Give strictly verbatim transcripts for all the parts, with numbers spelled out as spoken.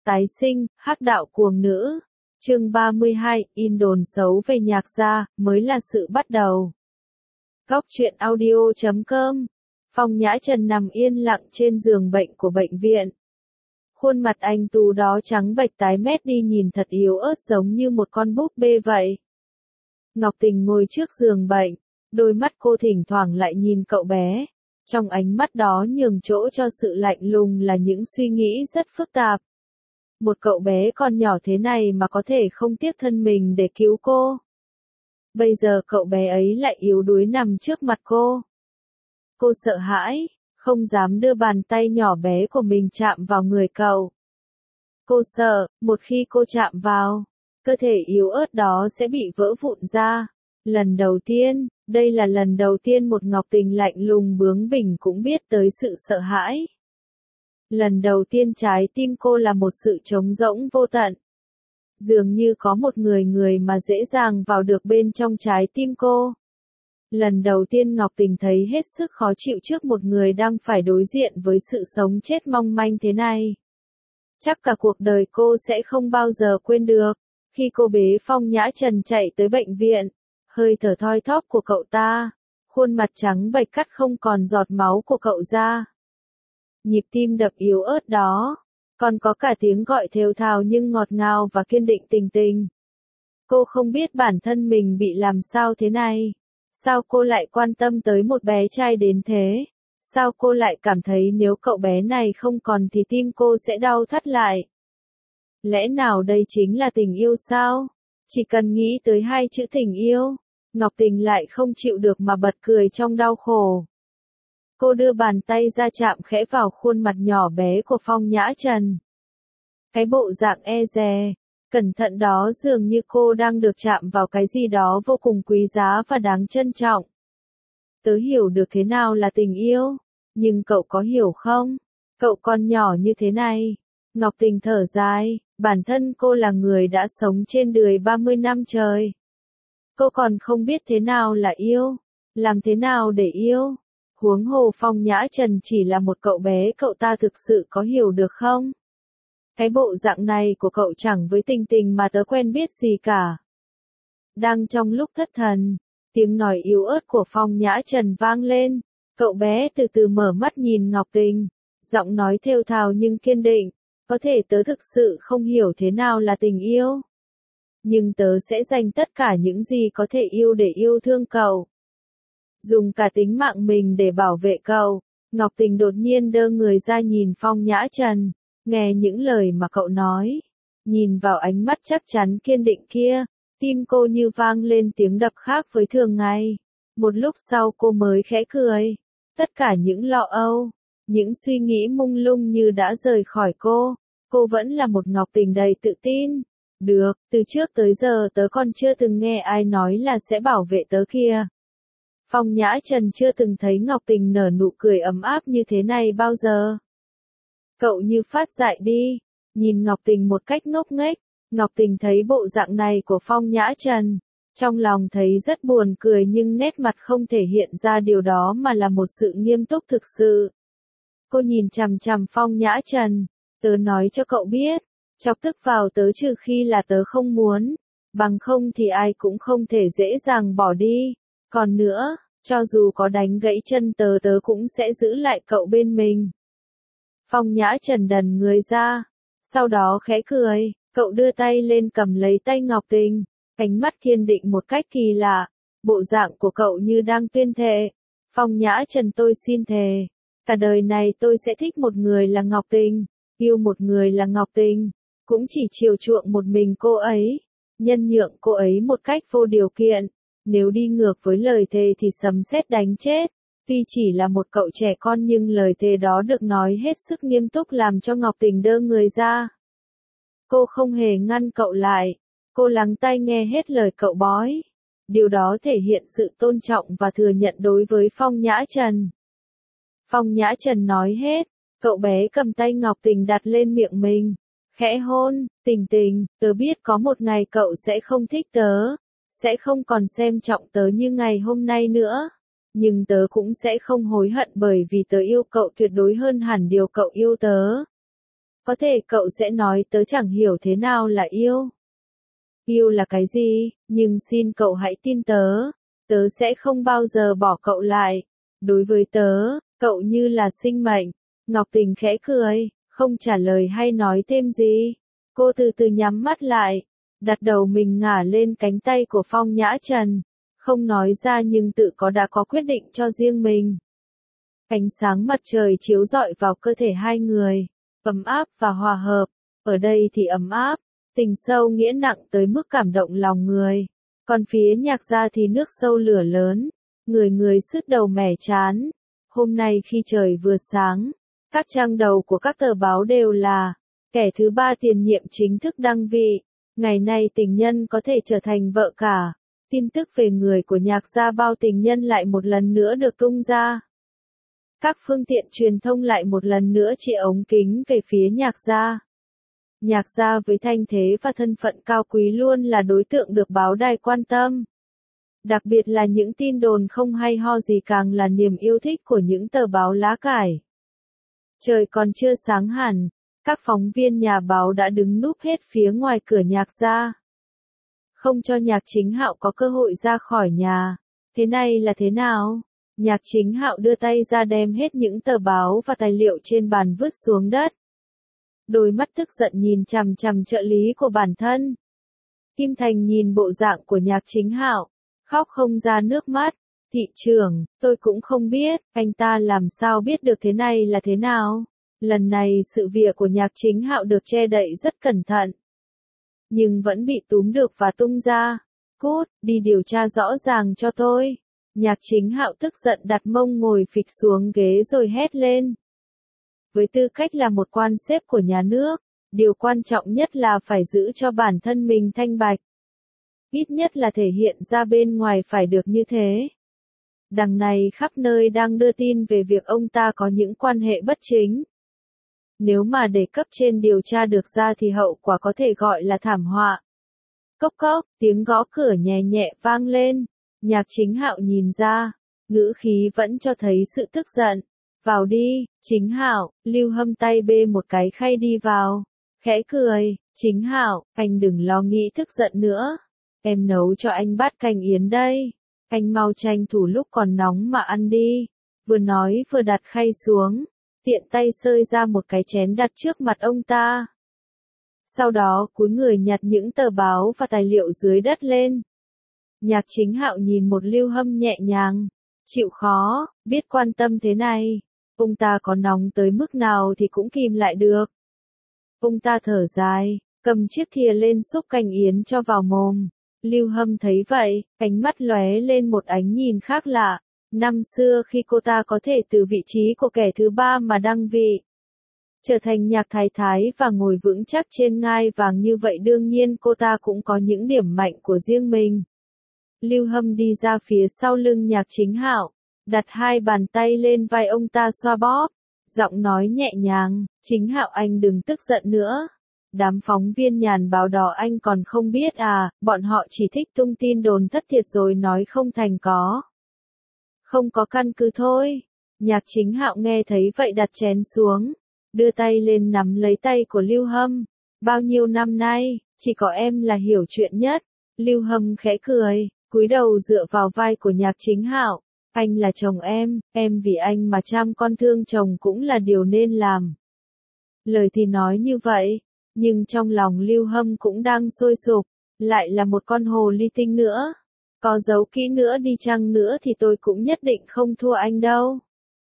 Tái sinh, hắc đạo cuồng nữ. Chương ba mươi hai, in đồn xấu về Nhạc gia, mới là sự bắt đầu. Góc truyện audio chấm com. Phong Nhã Trần nằm yên lặng trên giường bệnh của bệnh viện. Khuôn mặt anh Tú đó trắng bệch tái mét đi, nhìn thật yếu ớt giống như một con búp bê vậy. Ngọc Tình ngồi trước giường bệnh, đôi mắt cô thỉnh thoảng lại nhìn cậu bé. Trong ánh mắt đó nhường chỗ cho sự lạnh lùng là những suy nghĩ rất phức tạp. Một cậu bé còn nhỏ thế này mà có thể không tiếc thân mình để cứu cô. Bây giờ cậu bé ấy lại yếu đuối nằm trước mặt cô. Cô sợ hãi, không dám đưa bàn tay nhỏ bé của mình chạm vào người cậu. Cô sợ, một khi cô chạm vào, cơ thể yếu ớt đó sẽ bị vỡ vụn ra. Lần đầu tiên, đây là lần đầu tiên một Ngọc Tình lạnh lùng bướng bỉnh cũng biết tới sự sợ hãi. Lần đầu tiên trái tim cô là một sự trống rỗng vô tận. Dường như có một người người mà dễ dàng vào được bên trong trái tim cô. Lần đầu tiên Ngọc Tình thấy hết sức khó chịu trước một người đang phải đối diện với sự sống chết mong manh thế này. Chắc cả cuộc đời cô sẽ không bao giờ quên được, khi cô bế Phong Nhã Trần chạy tới bệnh viện, hơi thở thoi thóp của cậu ta, khuôn mặt trắng bệch cắt không còn giọt máu của cậu ra. Nhịp tim đập yếu ớt đó, còn có cả tiếng gọi thều thào nhưng ngọt ngào và kiên định Tình Tình. Cô không biết bản thân mình bị làm sao thế này. Sao cô lại quan tâm tới một bé trai đến thế? Sao cô lại cảm thấy nếu cậu bé này không còn thì tim cô sẽ đau thắt lại? Lẽ nào đây chính là tình yêu sao? Chỉ cần nghĩ tới hai chữ tình yêu, Ngọc Tình lại không chịu được mà bật cười trong đau khổ. Cô đưa bàn tay ra chạm khẽ vào khuôn mặt nhỏ bé của Phong Nhã Trần. Cái bộ dạng e dè, cẩn thận đó dường như cô đang được chạm vào cái gì đó vô cùng quý giá và đáng trân trọng. Tớ hiểu được thế nào là tình yêu, nhưng cậu có hiểu không? Cậu còn nhỏ như thế này. Ngọc Tình thở dài, bản thân cô là người đã sống trên đời ba mươi năm trời. Cô còn không biết thế nào là yêu, làm thế nào để yêu. Huống hồ Phong Nhã Trần chỉ là một cậu bé, cậu ta thực sự có hiểu được không? Cái bộ dạng này của cậu chẳng với Tình Tình mà tớ quen biết gì cả. Đang trong lúc thất thần, tiếng nói yếu ớt của Phong Nhã Trần vang lên. Cậu bé từ từ mở mắt nhìn Ngọc Tình, giọng nói thều thào nhưng kiên định. Có thể tớ thực sự không hiểu thế nào là tình yêu. Nhưng tớ sẽ dành tất cả những gì có thể yêu để yêu thương cậu. Dùng cả tính mạng mình để bảo vệ cậu. Ngọc Tình đột nhiên đơ người ra nhìn Phong Nhã Trần. Nghe những lời mà cậu nói. Nhìn vào ánh mắt chắc chắn kiên định kia. Tim cô như vang lên tiếng đập khác với thường ngày. Một lúc sau cô mới khẽ cười. Tất cả những lo âu, những suy nghĩ mông lung như đã rời khỏi cô. Cô vẫn là một Ngọc Tình đầy tự tin. Được, từ trước tới giờ tớ còn chưa từng nghe ai nói là sẽ bảo vệ tớ kia. Phong Nhã Trần chưa từng thấy Ngọc Tình nở nụ cười ấm áp như thế này bao giờ. Cậu như phát dại đi, nhìn Ngọc Tình một cách ngốc nghếch. Ngọc Tình thấy bộ dạng này của Phong Nhã Trần, trong lòng thấy rất buồn cười nhưng nét mặt không thể hiện ra điều đó mà là một sự nghiêm túc thực sự. Cô nhìn chằm chằm Phong Nhã Trần, tớ nói cho cậu biết, chọc tức vào tớ trừ khi là tớ không muốn, bằng không thì ai cũng không thể dễ dàng bỏ đi. Còn nữa, cho dù có đánh gãy chân tớ tớ cũng sẽ giữ lại cậu bên mình. Phong Nhã Trần đần người ra, sau đó khẽ cười, cậu đưa tay lên cầm lấy tay Ngọc Tình, ánh mắt kiên định một cách kỳ lạ, bộ dạng của cậu như đang tuyên thệ. Phong Nhã Trần, tôi xin thề, cả đời này tôi sẽ thích một người là Ngọc Tình, yêu một người là Ngọc Tình, cũng chỉ chiều chuộng một mình cô ấy, nhân nhượng cô ấy một cách vô điều kiện. Nếu đi ngược với lời thề thì sấm sét đánh chết. Tuy chỉ là một cậu trẻ con nhưng lời thề đó được nói hết sức nghiêm túc làm cho Ngọc Tình đơ người ra. Cô không hề ngăn cậu lại. Cô lắng tai nghe hết lời cậu bói. Điều đó thể hiện sự tôn trọng và thừa nhận đối với Phong Nhã Trần. Phong Nhã Trần nói hết. Cậu bé cầm tay Ngọc Tình đặt lên miệng mình. Khẽ hôn, Tình Tình, tớ biết có một ngày cậu sẽ không thích tớ. Sẽ không còn xem trọng tớ như ngày hôm nay nữa. Nhưng tớ cũng sẽ không hối hận bởi vì tớ yêu cậu tuyệt đối hơn hẳn điều cậu yêu tớ. Có thể cậu sẽ nói tớ chẳng hiểu thế nào là yêu. Yêu là cái gì, nhưng xin cậu hãy tin tớ, tớ sẽ không bao giờ bỏ cậu lại. Đối với tớ, cậu như là sinh mệnh. Ngọc Tình khẽ cười, không trả lời hay nói thêm gì. Cô từ từ nhắm mắt lại, đặt đầu mình ngả lên cánh tay của Phong Nhã Trần, không nói ra nhưng tự có đã có quyết định cho riêng mình. Ánh sáng mặt trời chiếu rọi vào cơ thể hai người, ấm áp và hòa hợp. Ở đây thì ấm áp, tình sâu nghĩa nặng tới mức cảm động lòng người. Còn phía Nhạc Gia thì nước sâu lửa lớn, người người sứt đầu mẻ chán. Hôm nay khi trời vừa sáng, các trang đầu của các tờ báo đều là kẻ thứ ba tiền nhiệm chính thức đăng vị. Ngày nay tình nhân có thể trở thành vợ cả. Tin tức về người của Nhạc Gia bao tình nhân lại một lần nữa được tung ra. Các phương tiện truyền thông lại một lần nữa chĩa ống kính về phía Nhạc Gia. Nhạc Gia với thanh thế và thân phận cao quý luôn là đối tượng được báo đài quan tâm. Đặc biệt là những tin đồn không hay ho gì càng là niềm yêu thích của những tờ báo lá cải. Trời còn chưa sáng hẳn, các phóng viên nhà báo đã đứng núp hết phía ngoài cửa Nhạc Gia. Không cho Nhạc Chính Hạo có cơ hội ra khỏi nhà. Thế này là thế nào? Nhạc Chính Hạo đưa tay ra đem hết những tờ báo và tài liệu trên bàn vứt xuống đất. Đôi mắt tức giận nhìn chằm chằm trợ lý của bản thân. Kim Thành nhìn bộ dạng của Nhạc Chính Hạo, khóc không ra nước mắt. Thị trưởng, tôi cũng không biết, anh ta làm sao biết được thế này là thế nào. Lần này sự việc của Nhạc Chính Hạo được che đậy rất cẩn thận, nhưng vẫn bị túm được và tung ra. Cút, đi điều tra rõ ràng cho tôi. Nhạc Chính Hạo tức giận đặt mông ngồi phịch xuống ghế rồi hét lên. Với tư cách là một quan xếp của nhà nước, điều quan trọng nhất là phải giữ cho bản thân mình thanh bạch. Ít nhất là thể hiện ra bên ngoài phải được như thế. Đằng này khắp nơi đang đưa tin về việc ông ta có những quan hệ bất chính. Nếu mà để cấp trên điều tra được ra thì hậu quả có thể gọi là thảm họa. Cốc cốc, tiếng gõ cửa nhẹ nhẹ vang lên. Nhạc Chính Hạo nhìn ra, ngữ khí vẫn cho thấy sự tức giận. Vào đi, Chính Hạo. Lưu Hâm tay bê một cái khay đi vào, khẽ cười. Chính Hạo, anh đừng lo nghĩ tức giận nữa. Em nấu cho anh bát canh yến đây. Anh mau tranh thủ lúc còn nóng mà ăn đi. Vừa nói vừa đặt khay xuống, tiện tay xơi ra một cái chén đặt trước mặt ông ta. Sau đó cúi người nhặt những tờ báo và tài liệu dưới đất lên. Nhạc Chính Hạo nhìn một Lưu Hâm nhẹ nhàng, chịu khó, biết quan tâm thế này. Ông ta có nóng tới mức nào thì cũng kìm lại được. Ông ta thở dài, cầm chiếc thìa lên xúc canh yến cho vào mồm. Lưu Hâm thấy vậy, ánh mắt lóe lên một ánh nhìn khác lạ. Năm xưa khi cô ta có thể từ vị trí của kẻ thứ ba mà đăng vị, trở thành Nhạc Thái Thái và ngồi vững chắc trên ngai vàng như vậy, đương nhiên cô ta cũng có những điểm mạnh của riêng mình. Lưu Hâm đi ra phía sau lưng Nhạc Chính Hạo, đặt hai bàn tay lên vai ông ta xoa bóp, giọng nói nhẹ nhàng, Chính Hạo anh đừng tức giận nữa. Đám phóng viên nhàn báo đó anh còn không biết à, bọn họ chỉ thích tung tin đồn thất thiệt rồi nói không thành có. Không có căn cứ thôi. Nhạc Chính Hạo nghe thấy vậy đặt chén xuống, đưa tay lên nắm lấy tay của Lưu Hâm. Bao nhiêu năm nay, chỉ có em là hiểu chuyện nhất. Lưu Hâm khẽ cười, cúi đầu dựa vào vai của Nhạc Chính Hạo. Anh là chồng em, em vì anh mà chăm con thương chồng cũng là điều nên làm. Lời thì nói như vậy, nhưng trong lòng Lưu Hâm cũng đang sôi sục, lại là một con hồ ly tinh nữa. Có giấu kỹ nữa đi chăng nữa thì tôi cũng nhất định không thua anh đâu.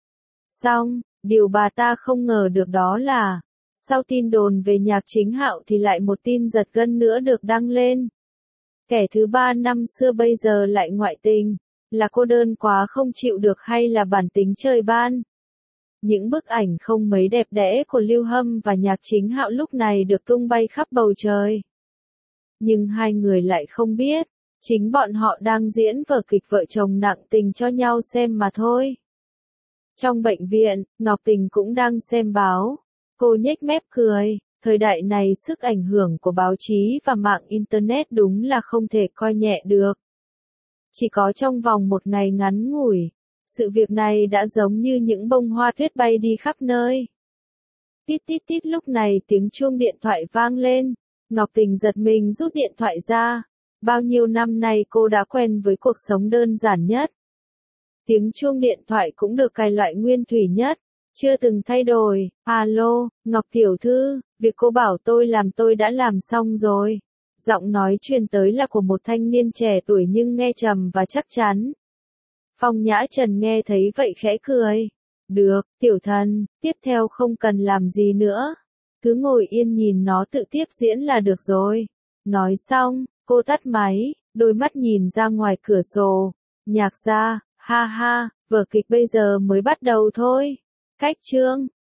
Xong, điều bà ta không ngờ được đó là, sau tin đồn về Nhạc Chính Hạo thì lại một tin giật gân nữa được đăng lên. Kẻ thứ ba năm xưa bây giờ lại ngoại tình, là cô đơn quá không chịu được hay là bản tính trời ban? Những bức ảnh không mấy đẹp đẽ của Lưu Hâm và Nhạc Chính Hạo lúc này được tung bay khắp bầu trời. Nhưng hai người lại không biết, chính bọn họ đang diễn vở kịch vợ chồng nặng tình cho nhau xem mà thôi. Trong bệnh viện, Ngọc Tình cũng đang xem báo. Cô nhếch mép cười, thời đại này sức ảnh hưởng của báo chí và mạng Internet đúng là không thể coi nhẹ được. Chỉ có trong vòng một ngày ngắn ngủi, sự việc này đã giống như những bông hoa tuyết bay đi khắp nơi. Tít tít tít lúc này tiếng chuông điện thoại vang lên. Ngọc Tình giật mình rút điện thoại ra. Bao nhiêu năm nay cô đã quen với cuộc sống đơn giản nhất. Tiếng chuông điện thoại cũng được cài loại nguyên thủy nhất, chưa từng thay đổi. Alo, Ngọc tiểu thư, việc cô bảo tôi làm tôi đã làm xong rồi. Giọng nói truyền tới là của một thanh niên trẻ tuổi nhưng nghe trầm và chắc chắn. Phong Nhã Trần nghe thấy vậy khẽ cười. Được, tiểu thần, tiếp theo không cần làm gì nữa. Cứ ngồi yên nhìn nó tự tiếp diễn là được rồi. Nói xong, cô tắt máy, đôi mắt nhìn ra ngoài cửa sổ. Nhạc gia, ha ha, vở kịch bây giờ mới bắt đầu thôi. Cách chương